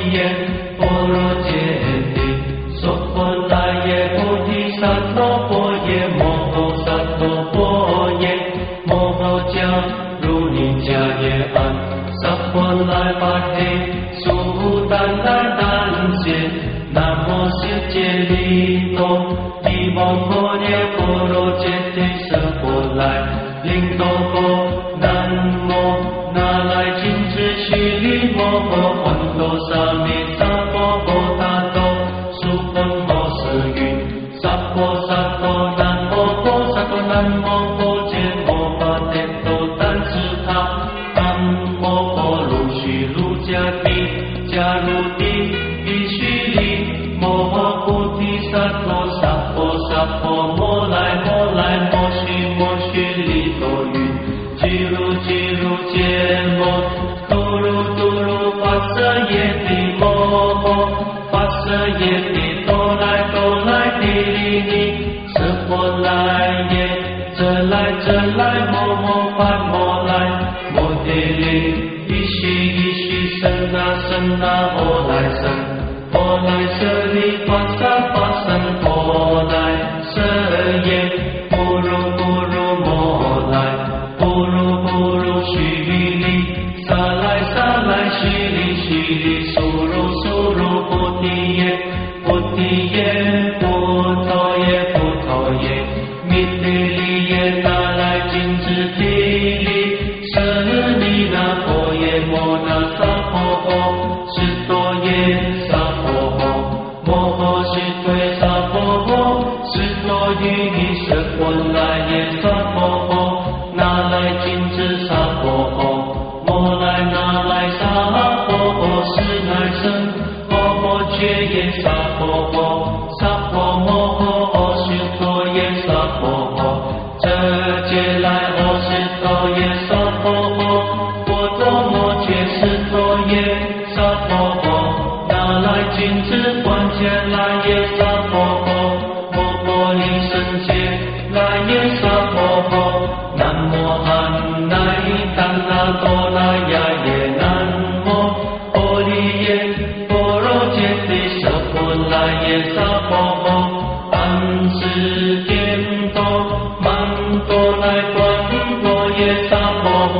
耶波罗揭谛，娑婆那耶菩提萨埵婆耶摩诃萨埵婆耶摩诃迦如尼迦耶安萨婆来巴嘿苏丹来丹谢南无世界利多地王婆耶波罗揭谛舍婆来灵多婆南无那来金智须利摩诃环多沙弥萨婆诃他多苏婆摩斯云萨婆萨多南摩婆萨多南摩婆揭摩巴揭多丹智他南摩婆卢须卢迦毗迦卢毗毗须利摩诃菩提萨埵萨婆萨婆摩来摩来摩须摩须利多云吉卢吉卢揭摩多卢多卢发舍耶帝摩诃发舍耶帝多来多来帝利尼舍婆来耶这来这来摩摩发摩来摩帝利依须依须僧那僧那阿来僧阿来舍利发萨发僧阿来舍耶不如不如摩来不如不如须利萨来萨来须利须利苏如苏如菩提耶菩提耶菩提耶菩提耶弥帝利耶那来金智帝利舍利那婆耶摩那萨婆诃是多耶萨婆诃摩诃是对萨婆诃是多于你舍婆来耶萨婆诃那来金智萨婆诃摩来那来萨婆诃是乃生摩诃觉耶萨婆诃萨婆摩诃阿须多耶萨婆诃这劫来阿须多耶萨婆诃波多摩觉是多耶萨婆诃那来金智观界来耶萨婆诃摩婆利胜界来耶萨婆诃南无汉那依达那多那呀耶南无阿利耶波罗揭谛舍婆来耶萨婆诃安世颠多曼多来观多耶萨婆诃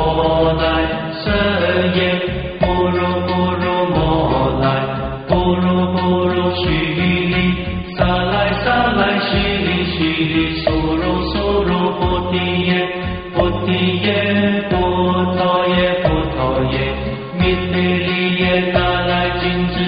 不如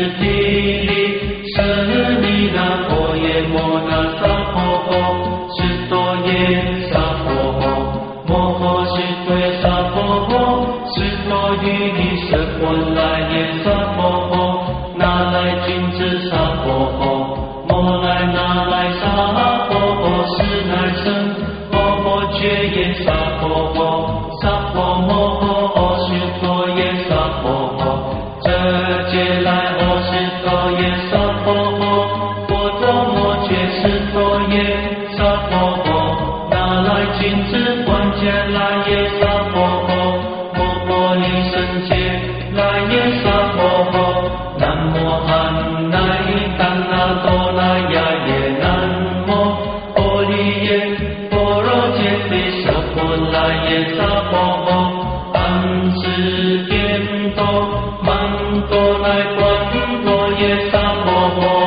地里，舍利那婆耶摩那萨婆诃，释多耶萨婆诃，摩诃释多耶萨婆诃，释多于你舍婆来耶萨婆诃，那来君子萨婆诃，摩来那来萨婆诃，是乃生，摩诃觉耶萨婆诃，萨婆摩诃释多耶萨婆诃，这劫来释多耶萨婆诃，波多摩觉释多耶萨婆诃，那来君子观界来耶萨婆诃，摩诃离生界来耶萨婆诃，南无汉那依达那多那呀耶南无阿利耶波罗揭谛舍婆来耶萨婆诃，安世颠多曼多来观多耶萨婆诃。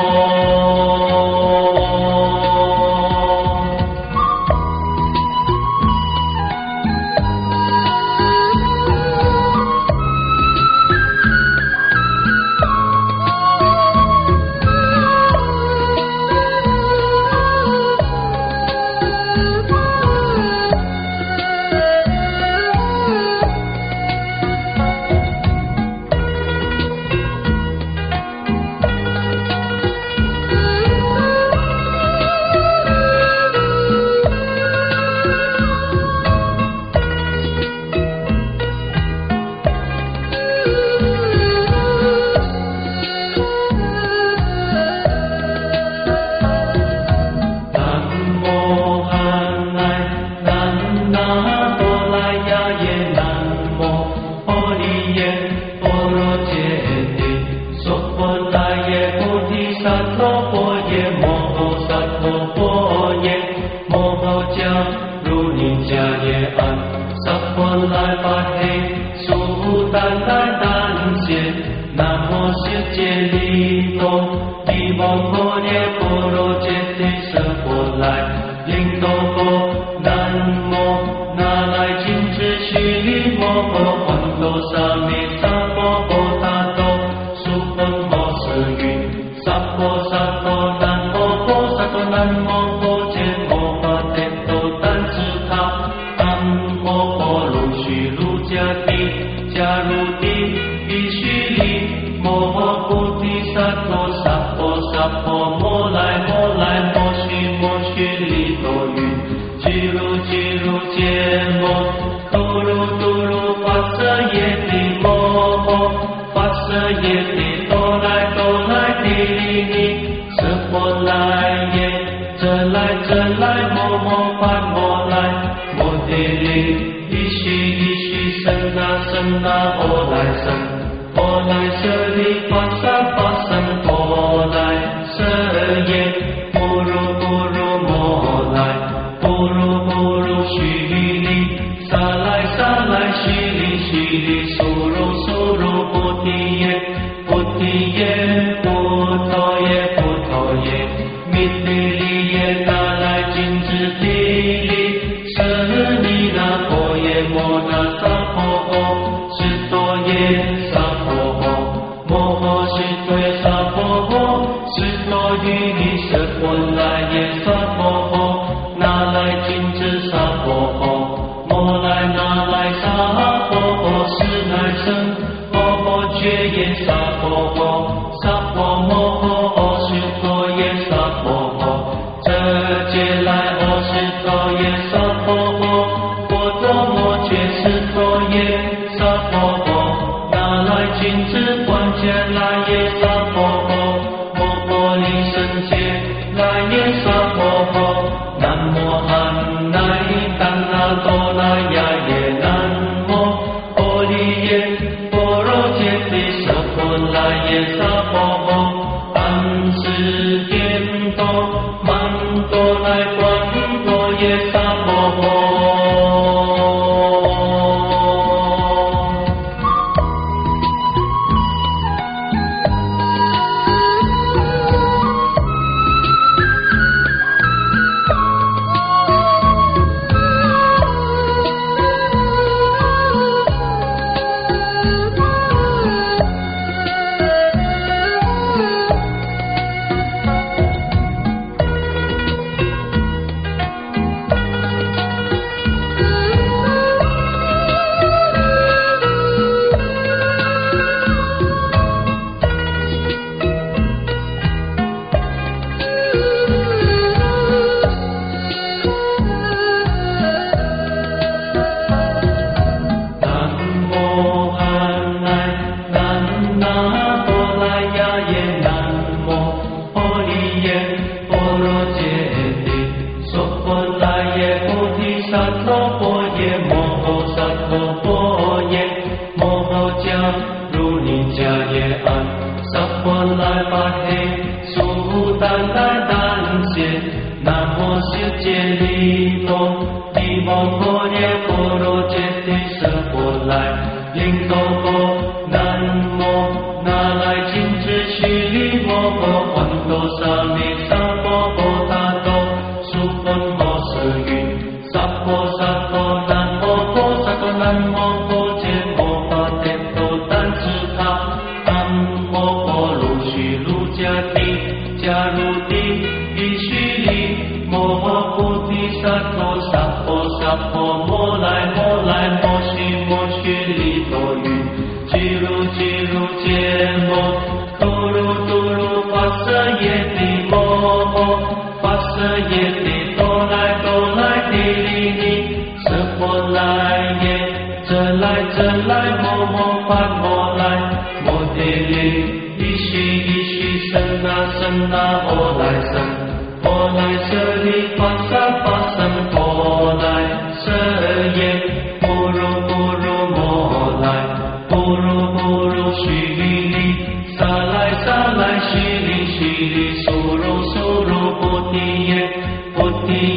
波来巴嘿，苏丹来丹谢，南无世界利多，地摩诃耶波罗揭谛舍波来，林多波，南无那来金智须利摩诃，环多沙弥萨婆诃达多，苏本摩舍云，萨婆萨婆南摩诃萨婆南摩诃揭摩巴揭多丹智他，南摩诃卢须卢迦帝，迦卢帝，必须利，摩诃菩提萨埵萨婆萨婆摩来摩来摩须摩须利多云，俱卢俱卢揭摩，多卢多卢发舍耶帝摩诃，发舍耶帝多来多来帝利尼，舍婆来耶，这来摩摩发摩来，摩帝利。一须生那波来生，波来舍利发生波来舍耶，不如摩来，不如须利，萨来须利，苏如菩提耶，菩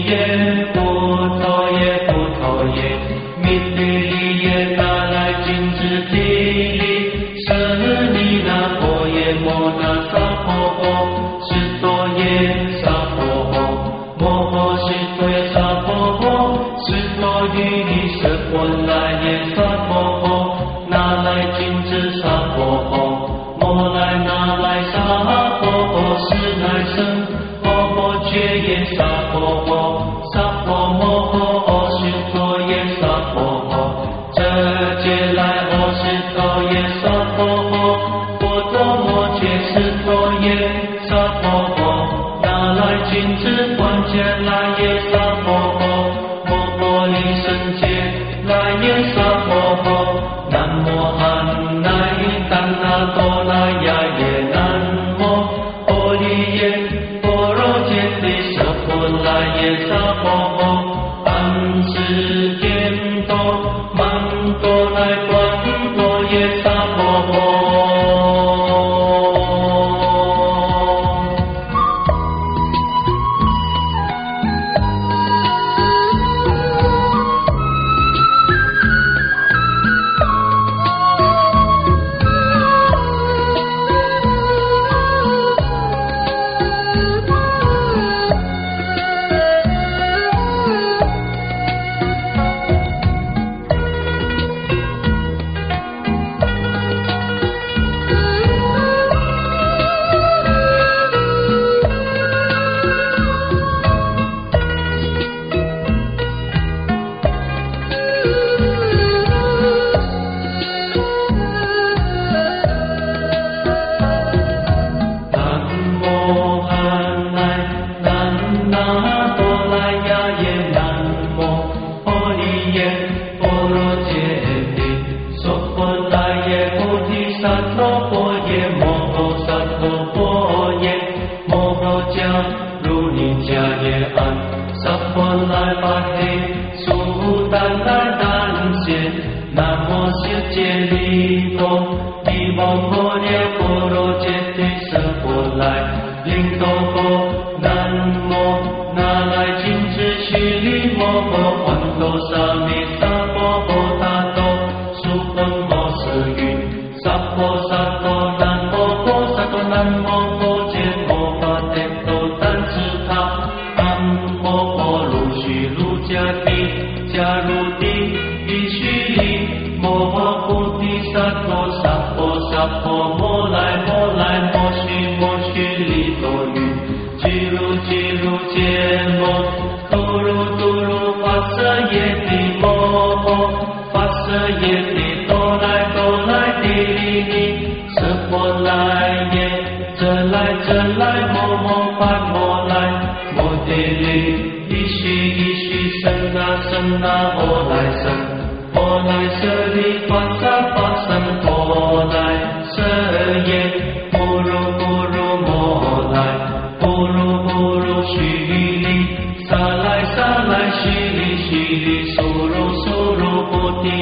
陀耶，弥帝利耶，那来金智地利，舍利那婆耶摩那萨婆诃，斯多耶萨婆诃，摩诃斯多耶萨婆诃，斯多于利舍婆来耶萨婆诃，那来金智萨婆诃，摩来那来萨婆诃，是来生，摩诃觉耶萨婆诃，萨婆摩诃斯多耶萨婆诃，这界来斯多耶萨婆诃，波多摩揭斯多耶萨婆诃，那来金智观界来耶萨婆诃，摩诃利胜界来耶萨婆诃，南无汉来丹那多来呀耶，南无波利耶波罗揭谛舍婆来耶萨婆诃，安世间多曼多来观多耶萨婆诃。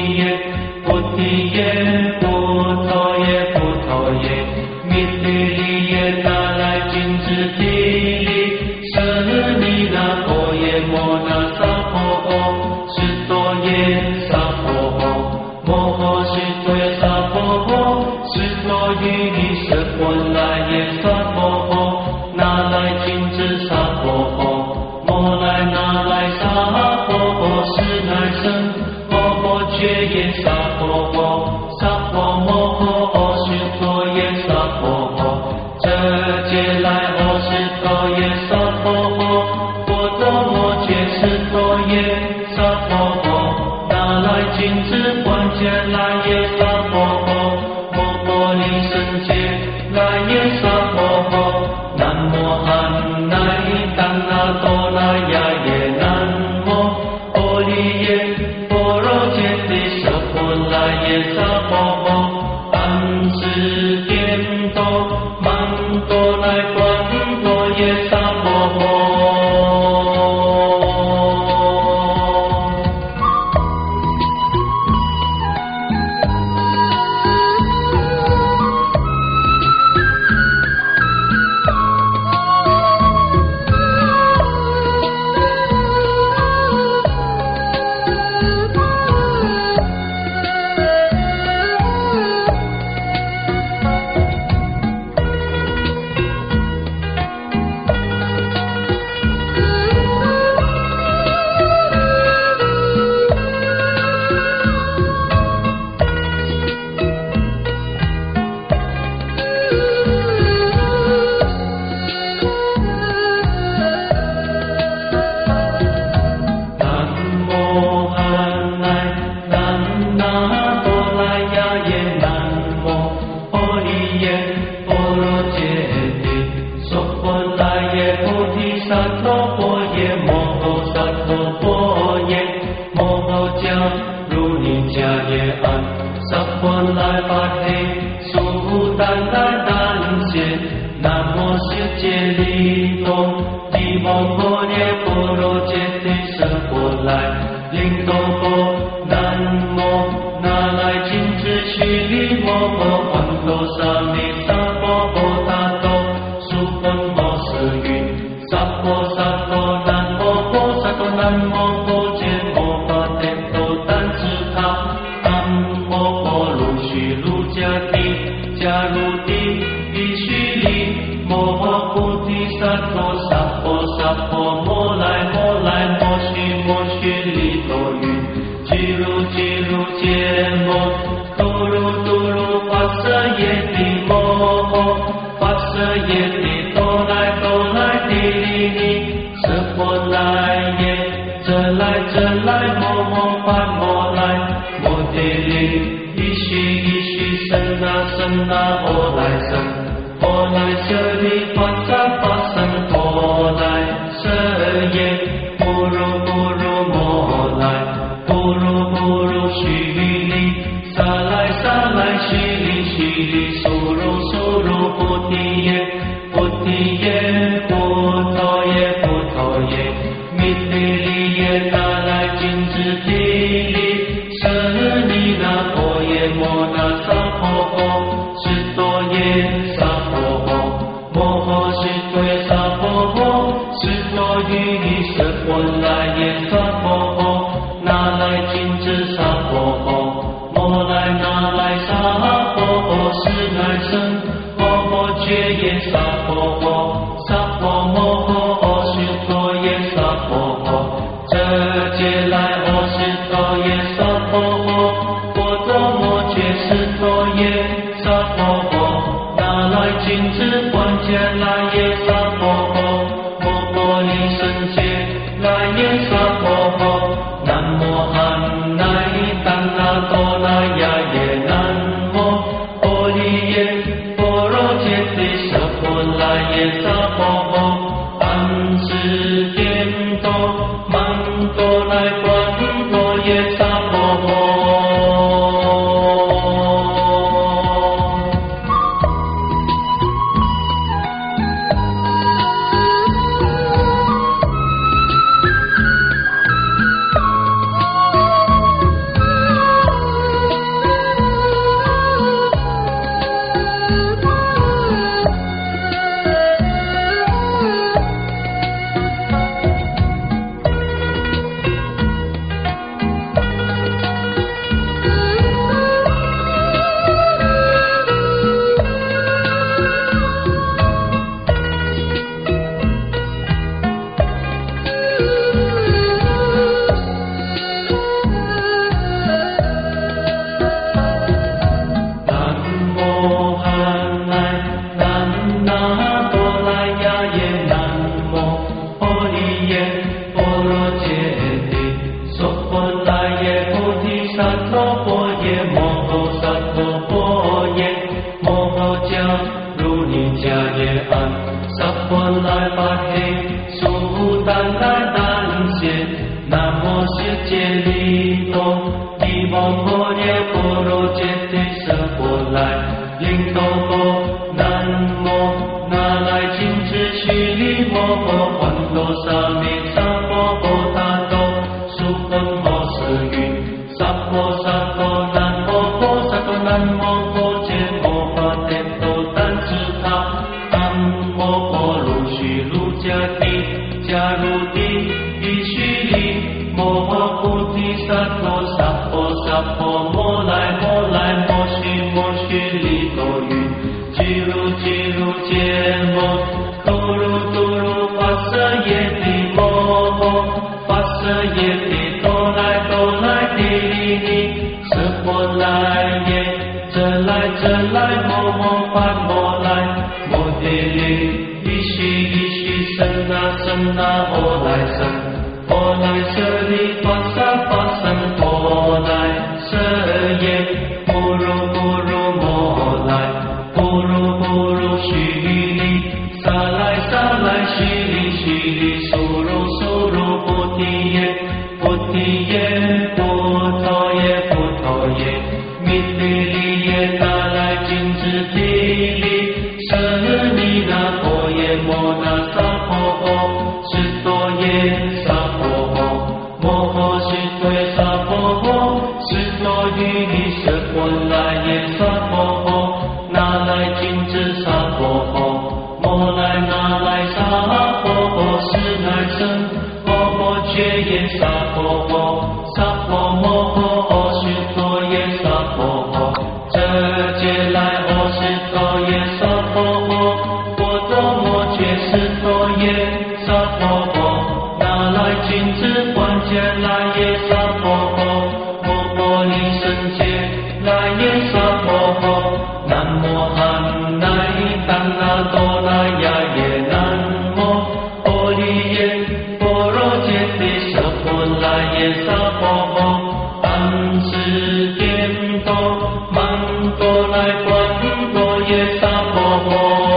菩提耶，波陀耶，弥帝利利耶那来金枝地利，舍利那波耶摩那萨婆诃，斯多耶萨婆诃，摩诃斯多耶萨婆诃，斯多于利舍波来耶萨婆诃，那来金枝萨婆诃，摩来那来萨婆诃，是乃生摩诃觉耶萨婆诃，萨婆摩诃斯多耶萨婆诃，这劫来阿斯多耶萨婆诃，波多摩揭斯多耶萨婆诃，那来金枝观界来耶萨婆诃，摩诃利胜界来耶萨婆诃，南无汉那当那多那呀耶南无阿利耶波罗揭谛舍波来耶萨婆诃，安世颠多曼多来观多耶萨婆诃。 那多拉雅耶南无阿利耶波罗揭谛娑婆那耶菩提萨埵波耶摩诃萨埵波耶摩诃迦如尼迦耶安萨婆来巴嘿苏丹来丹谢南无世界利多地摩波耶波罗揭谛舍波来灵多波南无那来金智须利摩诃环多沙弥萨婆诃他多苏本摩斯语萨婆萨婆南摩诃萨婆南摩诃揭摩诃揭多丹智他南摩婆卢须卢迦帝迦卢帝依须利摩诃菩提萨埵萨婆萨婆摩来摩来摩须摩须利多云吉如吉如揭摩多如多如发舍耶帝摩诃发舍耶帝多来多来帝利尼舍婆来耶这来摩摩梵摩来摩帝利依须僧那阿来僧阿来舍利发僧陀来舍耶不如摩来不如须利萨来须利苏如菩提耶菩陀耶弥帝利耶那来金智帝利舍尼那婆耶摩那萨婆诃释多耶萨婆诃摩诃释多耶萨婆诃释多于利舍婆来耶萨婆诃那来金智萨婆诃摩来那来萨婆诃是来生摩诃觉耶萨婆诃萨婆摩诃阿须多耶萨婆诃这界来阿须多耶萨婆诃波多摩觉士多耶萨婆诃那来金智观界来耶萨婆诃摩婆利胜界来耶萨婆诃南无汉来当那多拉雅耶南无阿利耶波罗揭谛舍婆来耶萨婆诃安世颠多曼多来观多耶萨婆诃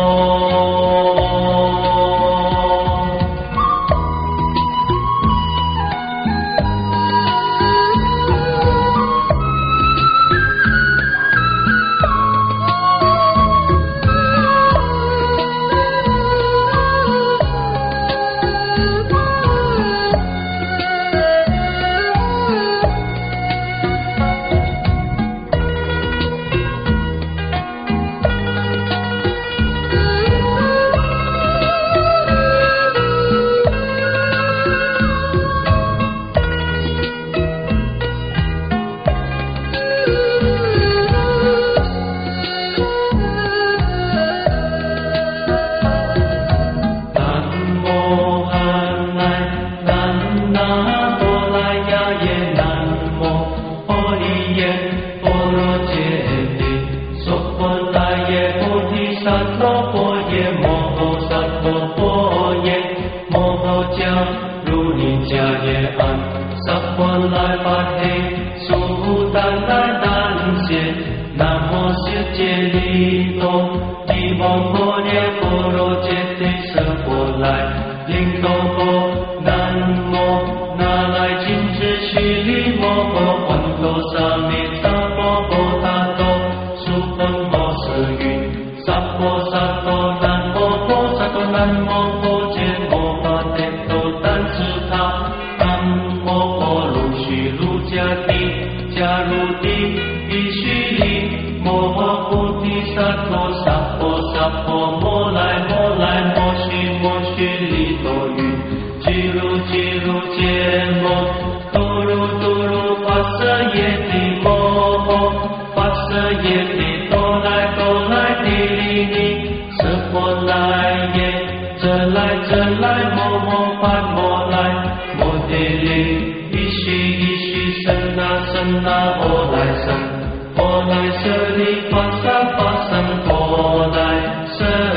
那阿来舍利发僧陀来舍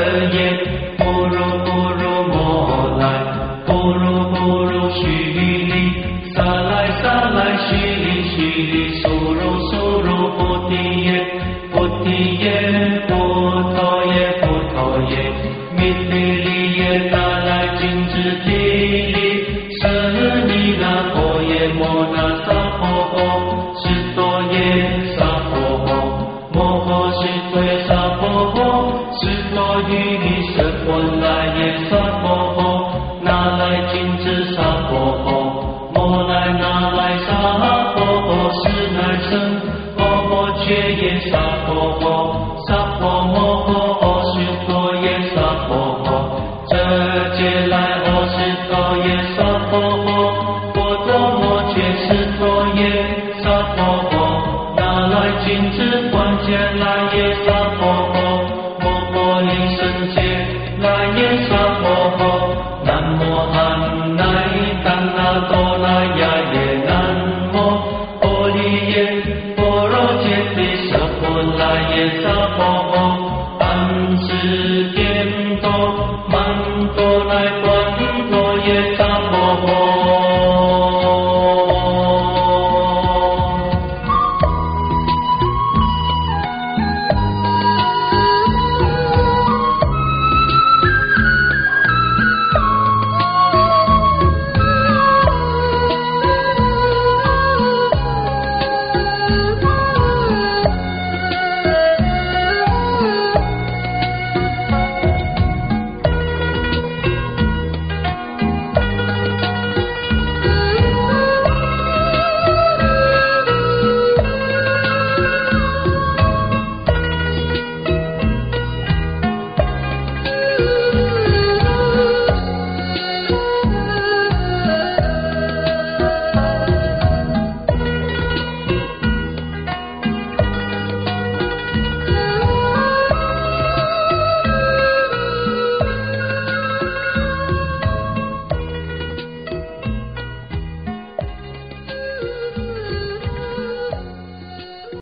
耶，弥地利耶那来金智地利，舍利那婆耶摩那萨婆诃，释多耶萨婆诃，摩诃释多耶萨婆诃，释多于你舍婆那耶萨婆诃，那来金智萨婆诃，摩来那来萨婆诃，是乃生婆婆却耶萨婆诃，萨婆摩诃释多耶萨婆诃，这劫来释多耶萨婆诃，波多摩却释多耶萨婆诃，那来金智观界来耶萨婆诃，摩婆利胜界来耶萨婆诃，南无汉那当那多那呀耶南无婆利耶波罗揭谛舍婆那耶萨婆诃，安世颠多曼多来波